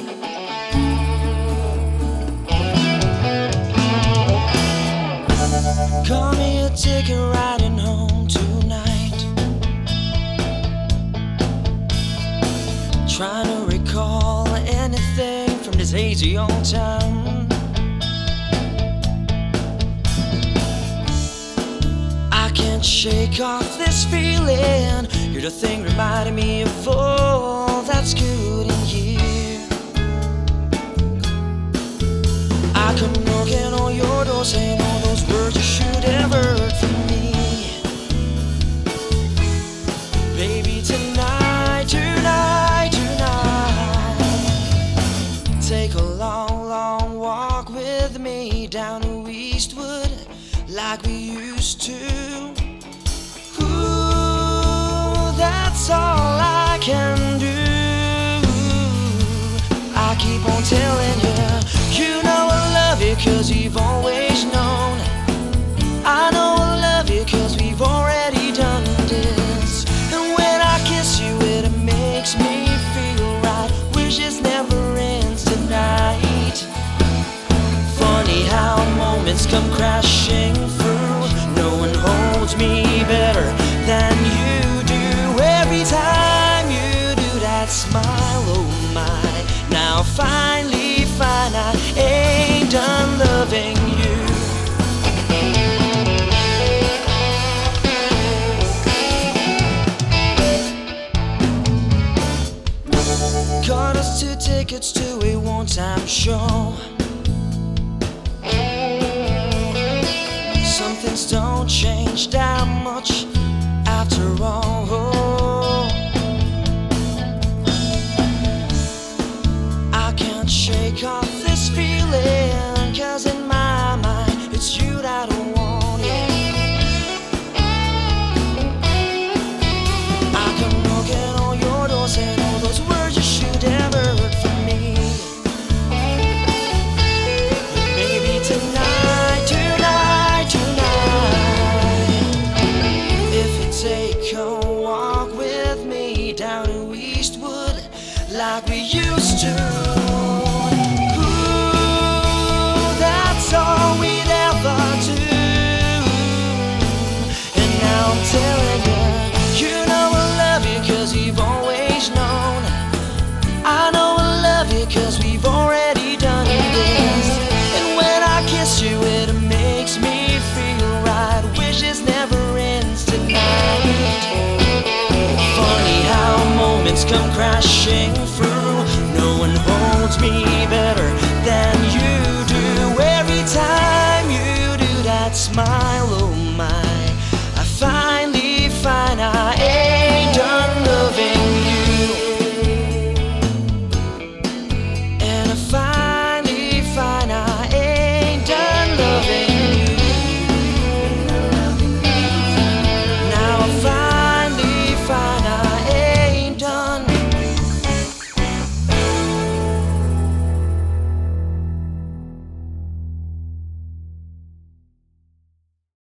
Call me a ticket riding home tonight. Trying to recall anything from this hazy old town. I can't shake off this feeling. You're the thing reminding me of all that's good in here. I come knocking on your door, saying all those words you should have heard from me. Baby, tonight, tonight, tonight, take a long, long walk with me down to Eastwood like we used to. Ooh, that's all I can do. I keep on telling you, you know I love you 'cause you've always known. I know I love you 'cause we've already done this. And when I kiss you, it makes me feel right. Wish this never ends tonight. Funny how moments come crashing through. No one holds me better than you do. Every time you do that smile, oh my. Now finally find I ain't done loving you. Got us 2 tickets to a one-time show. Some things don't change that much after all. I can't shake off this feeling, 'cause in my mind it's you that I want, yeah. I come knocking on your door, saying all those words you should have heard from me. Maybe tonight, tonight, tonight, if you take a walk with me down to Eastwood like we used to. Ooh, that's all we'd ever do. And now I'm telling you, you know I love you 'cause you've always known. I know I love you 'cause we've already done this. And when I kiss you, it makes me feel right. Wish this never ends tonight. Funny how moments come crashing through. No one holds me better than you do. Every time you do that smile, oh my.